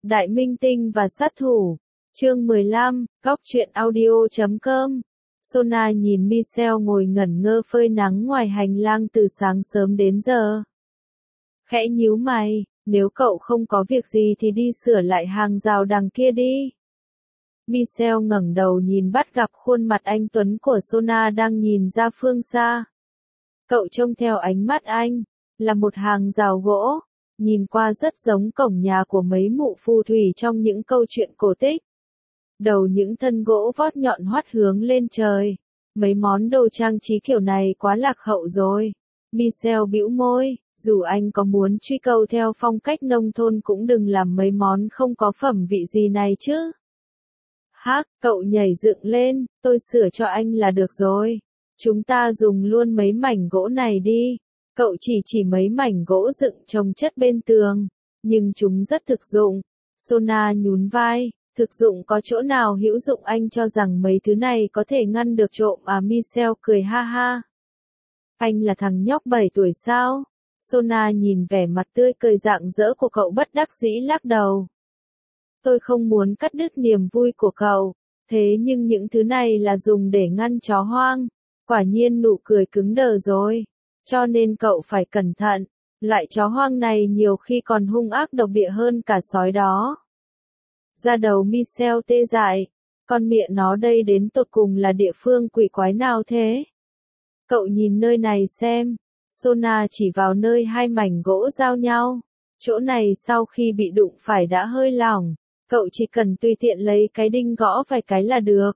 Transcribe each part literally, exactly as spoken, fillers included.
Đại minh tinh và sát thủ. Chương mười lăm, góc truyện audio chấm com. Sona nhìn Michelle ngồi ngẩn ngơ phơi nắng ngoài hành lang từ sáng sớm đến giờ. Khẽ nhíu mày, nếu cậu không có việc gì thì đi sửa lại hàng rào đằng kia đi. Michelle ngẩng đầu nhìn bắt gặp khuôn mặt anh tuấn của Sona đang nhìn ra phương xa. Cậu trông theo ánh mắt anh, là một hàng rào gỗ, nhìn qua rất giống cổng nhà của mấy mụ phù thủy trong những câu chuyện cổ tích. Đầu những thân gỗ vót nhọn hoắt hướng lên trời. Mấy món đồ trang trí kiểu này quá lạc hậu rồi. Michelle bĩu môi, dù anh có muốn truy cầu theo phong cách nông thôn cũng đừng làm mấy món không có phẩm vị gì này chứ. Hắc, cậu nhảy dựng lên, tôi sửa cho anh là được rồi. Chúng ta dùng luôn mấy mảnh gỗ này đi. Cậu chỉ chỉ mấy mảnh gỗ dựng chồng chất bên tường, nhưng chúng rất thực dụng. Sona nhún vai, thực dụng có chỗ nào hữu dụng anh cho rằng mấy thứ này có thể ngăn được trộm à? Michelle cười ha ha. Anh là thằng nhóc bảy tuổi sao? Sona nhìn vẻ mặt tươi cười rạng rỡ của cậu bất đắc dĩ lắc đầu. Tôi không muốn cắt đứt niềm vui của cậu, thế nhưng những thứ này là dùng để ngăn chó hoang. Quả nhiên nụ cười cứng đờ rồi. Cho nên cậu phải cẩn thận, loại chó hoang này nhiều khi còn hung ác độc địa hơn cả sói đó. Da đầu Michelle tê dại, con mẹ nó đây đến tột cùng là địa phương quỷ quái nào thế? Cậu nhìn nơi này xem, Sona chỉ vào nơi hai mảnh gỗ giao nhau, chỗ này sau khi bị đụng phải đã hơi lỏng, cậu chỉ cần tùy tiện lấy cái đinh gõ vài cái là được.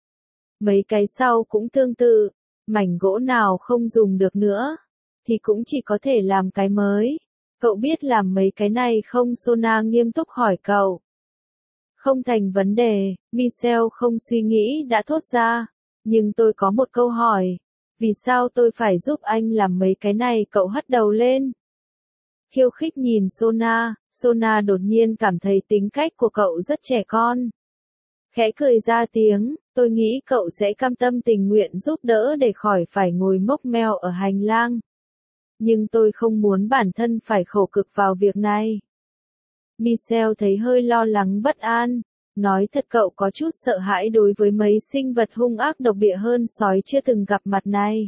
Mấy cái sau cũng tương tự, mảnh gỗ nào không dùng được nữa, thì cũng chỉ có thể làm cái mới. Cậu biết làm mấy cái này không? Sona nghiêm túc hỏi cậu. Không thành vấn đề, Michelle không suy nghĩ đã thốt ra. Nhưng tôi có một câu hỏi. Vì sao tôi phải giúp anh làm mấy cái này? Cậu hất đầu lên. Khiêu khích nhìn Sona, Sona đột nhiên cảm thấy tính cách của cậu rất trẻ con. Khẽ cười ra tiếng, tôi nghĩ cậu sẽ cam tâm tình nguyện giúp đỡ để khỏi phải ngồi mốc meo ở hành lang. Nhưng tôi không muốn bản thân phải khổ cực vào việc này. Michelle thấy hơi lo lắng bất an, nói thật cậu có chút sợ hãi đối với mấy sinh vật hung ác độc địa hơn sói chưa từng gặp mặt này.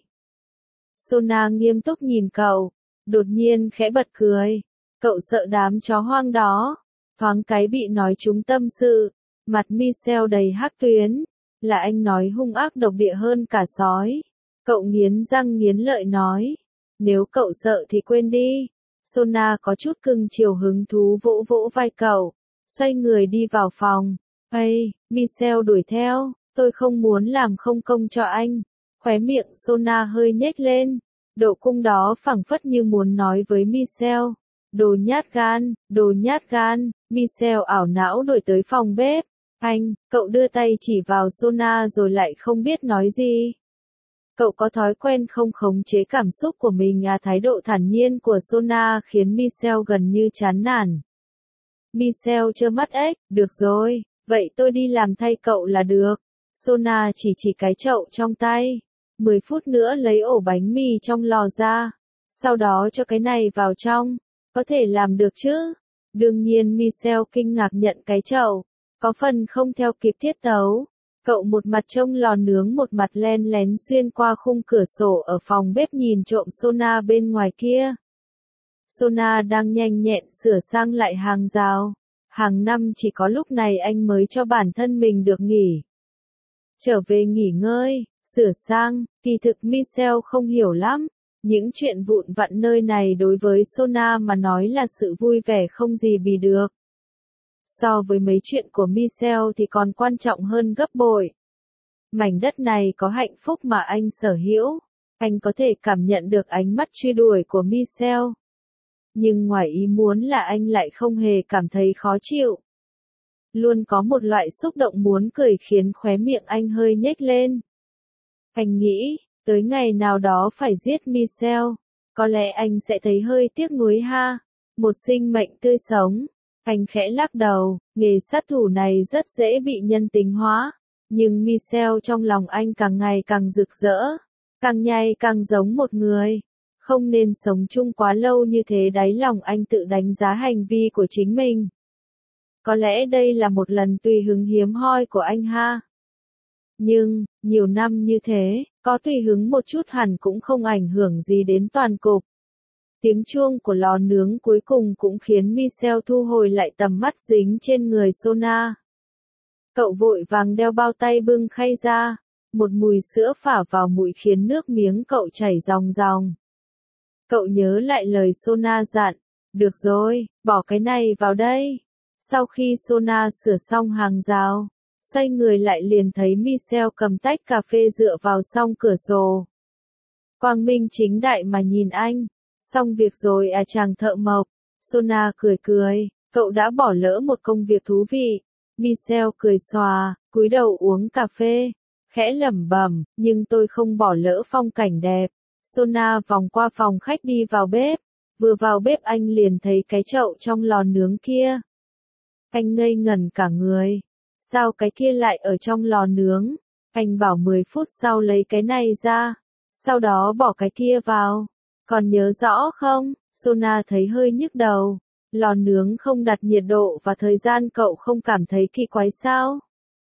Sona nghiêm túc nhìn cậu, đột nhiên khẽ bật cười. Cậu sợ đám chó hoang đó, thoáng cái bị nói trúng tâm sự, mặt Michelle đầy hắc tuyến, là anh nói hung ác độc địa hơn cả sói. Cậu nghiến răng nghiến lợi nói, nếu cậu sợ thì quên đi. Sona có chút cưng chiều hứng thú vỗ vỗ vai cậu, xoay người đi vào phòng. Ây, Michelle đuổi theo, tôi không muốn làm không công cho anh. Khóe miệng Sona hơi nhếch lên, độ cung đó phảng phất như muốn nói với Michelle. Đồ nhát gan, đồ nhát gan. Michelle ảo não đuổi tới phòng bếp. Anh, cậu đưa tay chỉ vào Sona rồi lại không biết nói gì. Cậu có thói quen không khống chế cảm xúc của mình à? Thái độ thản nhiên của Sona khiến Michelle gần như chán nản. Michelle trơ mắt ếch, được rồi, vậy tôi đi làm thay cậu là được. Sona chỉ chỉ cái chậu trong tay. mười phút nữa lấy ổ bánh mì trong lò ra. Sau đó cho cái này vào trong. Có thể làm được chứ? Đương nhiên Michelle kinh ngạc nhận cái chậu. Có phần không theo kịp tiết tấu. Cậu một mặt trông lò nướng một mặt len lén xuyên qua khung cửa sổ ở phòng bếp nhìn trộm Sona bên ngoài kia. Sona đang nhanh nhẹn sửa sang lại hàng rào. Hàng năm chỉ có lúc này anh mới cho bản thân mình được nghỉ. Trở về nghỉ ngơi, sửa sang, kỳ thực Michelle không hiểu lắm. Những chuyện vụn vặt nơi này đối với Sona mà nói là sự vui vẻ không gì bì được. So với mấy chuyện của Michelle thì còn quan trọng hơn gấp bội. Mảnh đất này có hạnh phúc mà anh sở hữu. Anh có thể cảm nhận được ánh mắt truy đuổi của Michelle. Nhưng ngoài ý muốn là anh lại không hề cảm thấy khó chịu. Luôn có một loại xúc động muốn cười khiến khóe miệng anh hơi nhếch lên. Anh nghĩ, tới ngày nào đó phải giết Michelle. Có lẽ anh sẽ thấy hơi tiếc nuối ha. Một sinh mệnh tươi sống. Anh khẽ lắc đầu, nghề sát thủ này rất dễ bị nhân tính hóa. Nhưng Michelle trong lòng anh càng ngày càng rực rỡ. Càng nhai càng giống một người. Không nên sống chung quá lâu như thế, đáy lòng anh tự đánh giá hành vi của chính mình. có lẽ đây là một lần tùy hứng hiếm hoi của anh ha. Nhưng, nhiều năm như thế, có tùy hứng một chút hẳn cũng không ảnh hưởng gì đến toàn cục. Tiếng chuông của lò nướng cuối cùng cũng khiến Michelle thu hồi lại tầm mắt dính trên người Sona. Cậu vội vàng đeo bao tay bưng khay ra, một mùi sữa phả vào mũi khiến nước miếng cậu chảy ròng ròng. Cậu nhớ lại lời Sona dặn, được rồi, bỏ cái này vào đây. Sau khi Sona sửa xong hàng rào, xoay người lại liền thấy Michelle cầm tách cà phê dựa vào song cửa sổ. Quang minh chính đại mà nhìn anh, xong việc rồi à chàng thợ mộc. Sona cười cười, cậu đã bỏ lỡ một công việc thú vị. Michelle cười xòa, cúi đầu uống cà phê, khẽ lẩm bẩm, nhưng tôi không bỏ lỡ phong cảnh đẹp. Sona vòng qua phòng khách đi vào bếp, vừa vào bếp anh liền thấy cái chậu trong lò nướng kia. Anh ngây ngẩn cả người, sao cái kia lại ở trong lò nướng? Anh bảo mười phút sau lấy cái này ra, sau đó bỏ cái kia vào. Còn nhớ rõ không? Sona thấy hơi nhức đầu. Lò nướng không đặt nhiệt độ và thời gian cậu không cảm thấy kỳ quái sao?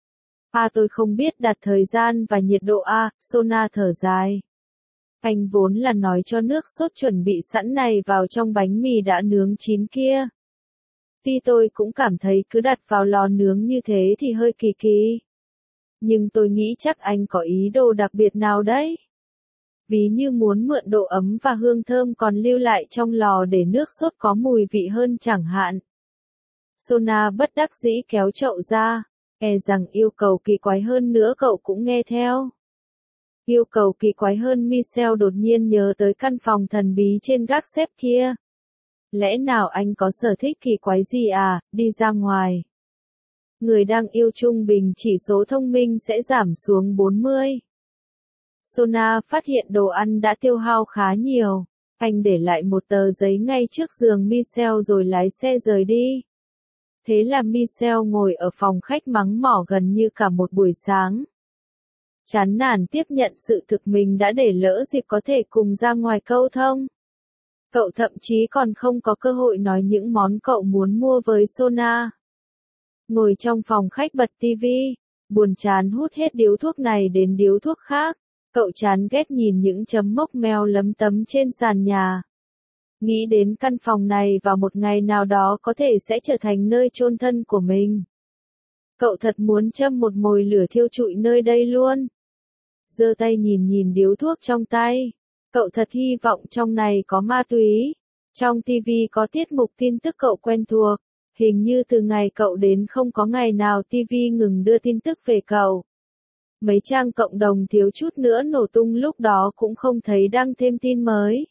À tôi không biết đặt thời gian và nhiệt độ à, Sona thở dài. Anh vốn là nói cho nước sốt chuẩn bị sẵn này vào trong bánh mì đã nướng chín kia. Tuy tôi cũng cảm thấy cứ đặt vào lò nướng như thế thì hơi kỳ kỳ. Nhưng tôi nghĩ chắc anh có ý đồ đặc biệt nào đấy. Ví như muốn mượn độ ấm và hương thơm còn lưu lại trong lò để nước sốt có mùi vị hơn chẳng hạn. Sona bất đắc dĩ kéo chậu ra, e rằng yêu cầu kỳ quái hơn nữa cậu cũng nghe theo. Yêu cầu kỳ quái hơn Michelle đột nhiên nhớ tới căn phòng thần bí trên gác xếp kia. Lẽ nào anh có sở thích kỳ quái gì à, đi ra ngoài. Người đang yêu trung bình chỉ số thông minh sẽ giảm xuống bốn mươi. Sona phát hiện đồ ăn đã tiêu hao khá nhiều. Anh để lại một tờ giấy ngay trước giường Michelle rồi lái xe rời đi. Thế là Michelle ngồi ở phòng khách mắng mỏ gần như cả một buổi sáng. Chán nản tiếp nhận sự thực mình đã để lỡ dịp có thể cùng ra ngoài câu thông. Cậu thậm chí còn không có cơ hội nói những món cậu muốn mua với Sona. Ngồi trong phòng khách bật tivi, buồn chán hút hết điếu thuốc này đến điếu thuốc khác. Cậu chán ghét nhìn những chấm mốc meo lấm tấm trên sàn nhà. Nghĩ đến căn phòng này vào một ngày nào đó có thể sẽ trở thành nơi chôn thân của mình. Cậu thật muốn châm một mồi lửa thiêu trụi nơi đây luôn. Giơ tay nhìn nhìn điếu thuốc trong tay. Cậu thật hy vọng trong này có ma túy. Trong tivi có tiết mục tin tức cậu quen thuộc. Hình như từ ngày cậu đến không có ngày nào tivi ngừng đưa tin tức về cậu. Mấy trang cộng đồng thiếu chút nữa nổ tung lúc đó cũng không thấy đăng thêm tin mới.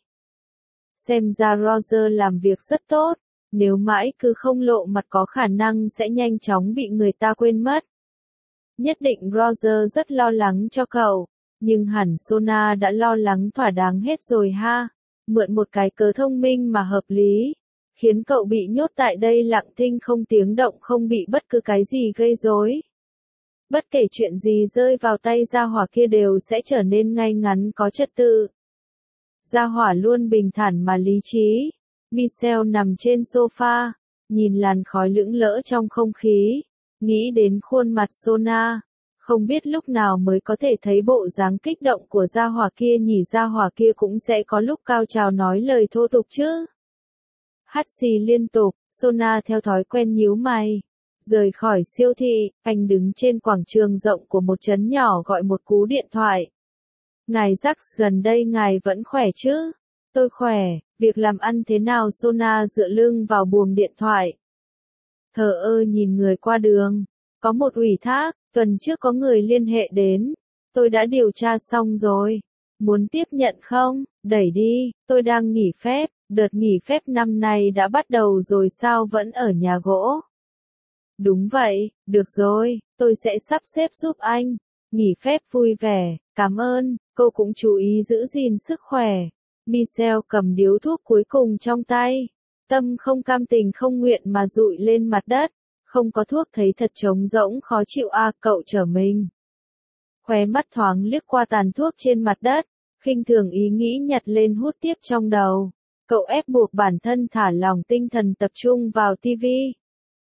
Xem ra Roger làm việc rất tốt, nếu mãi cứ không lộ mặt có khả năng sẽ nhanh chóng bị người ta quên mất. Nhất định Roger rất lo lắng cho cậu, nhưng hẳn Sona đã lo lắng thỏa đáng hết rồi ha. Mượn một cái cớ thông minh mà hợp lý, khiến cậu bị nhốt tại đây lặng thinh không tiếng động không bị bất cứ cái gì gây rối. Bất kể chuyện gì rơi vào tay gia hỏa kia đều sẽ trở nên ngay ngắn có trật tự. Gia hỏa luôn bình thản mà lý trí. Michelle nằm trên sofa, nhìn làn khói lững lỡ trong không khí, nghĩ đến khuôn mặt Sona, không biết lúc nào mới có thể thấy bộ dáng kích động của gia hỏa kia nhỉ. Gia hỏa kia cũng sẽ có lúc cao trào nói lời thô tục chứ. Hắt xì liên tục, Sona theo thói quen nhíu mày. Rời khỏi siêu thị, anh đứng trên quảng trường rộng của một trấn nhỏ gọi một cú điện thoại. Ngài Jax, gần đây ngài vẫn khỏe chứ? Tôi khỏe, việc làm ăn thế nào? Sona dựa lưng vào buồng điện thoại. Thờ ơ nhìn người qua đường. Có một ủy thác, tuần trước có người liên hệ đến. Tôi đã điều tra xong rồi. Muốn tiếp nhận không? Đẩy đi, tôi đang nghỉ phép. Đợt nghỉ phép năm nay đã bắt đầu rồi sao vẫn ở nhà gỗ? Đúng vậy, được rồi, tôi sẽ sắp xếp giúp anh. Nghỉ phép vui vẻ, cảm ơn, cô cũng chú ý giữ gìn sức khỏe. Michelle cầm điếu thuốc cuối cùng trong tay. Tâm không cam tình không nguyện mà dụi lên mặt đất. Không có thuốc thấy thật trống rỗng khó chịu à, cậu trở mình. Khóe mắt thoáng liếc qua tàn thuốc trên mặt đất, khinh thường ý nghĩ nhặt lên hút tiếp trong đầu. Cậu ép buộc bản thân thả lỏng tinh thần tập trung vào tivi.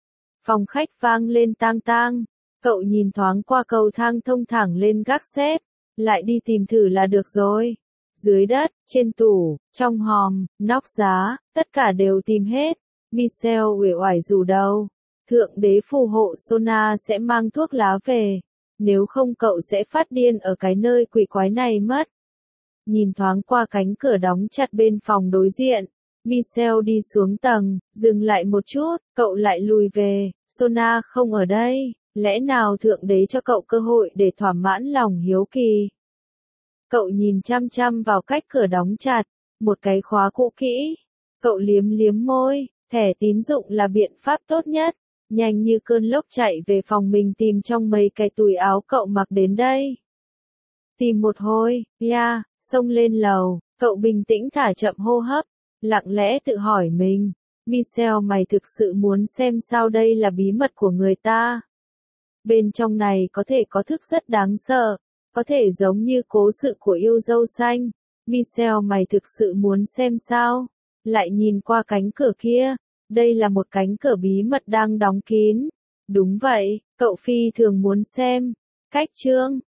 Phòng khách vang lên tang tang. Cậu nhìn thoáng qua cầu thang thông thẳng lên gác xếp. Lại đi tìm thử là được rồi. Dưới đất, trên tủ, trong hòm, nóc giá, tất cả đều tìm hết. Michelle uể oải rủ đầu. Thượng đế phù hộ Sona sẽ mang thuốc lá về. Nếu không cậu sẽ phát điên ở cái nơi quỷ quái này mất. Nhìn thoáng qua cánh cửa đóng chặt bên phòng đối diện. Michelle đi xuống tầng, dừng lại một chút, cậu lại lùi về. Sona không ở đây, lẽ nào thượng đế cho cậu cơ hội để thỏa mãn lòng hiếu kỳ. Cậu nhìn chăm chăm vào cách cửa đóng chặt, một cái khóa cũ kỹ. Cậu liếm liếm môi, thẻ tín dụng là biện pháp tốt nhất. Nhanh như cơn lốc chạy về phòng mình tìm trong mấy cái túi áo cậu mặc đến đây. Tìm một hồi, ya, xông lên lầu, cậu bình tĩnh thả chậm hô hấp, lặng lẽ tự hỏi mình, Michelle mày thực sự muốn xem sao đây là bí mật của người ta. Bên trong này có thể có thức rất đáng sợ, có thể giống như cố sự của yêu dâu xanh. Michelle mày thực sự muốn xem sao? Lại nhìn qua cánh cửa kia, đây là một cánh cửa bí mật đang đóng kín. Đúng vậy, cậu phi thường muốn xem. Cách chương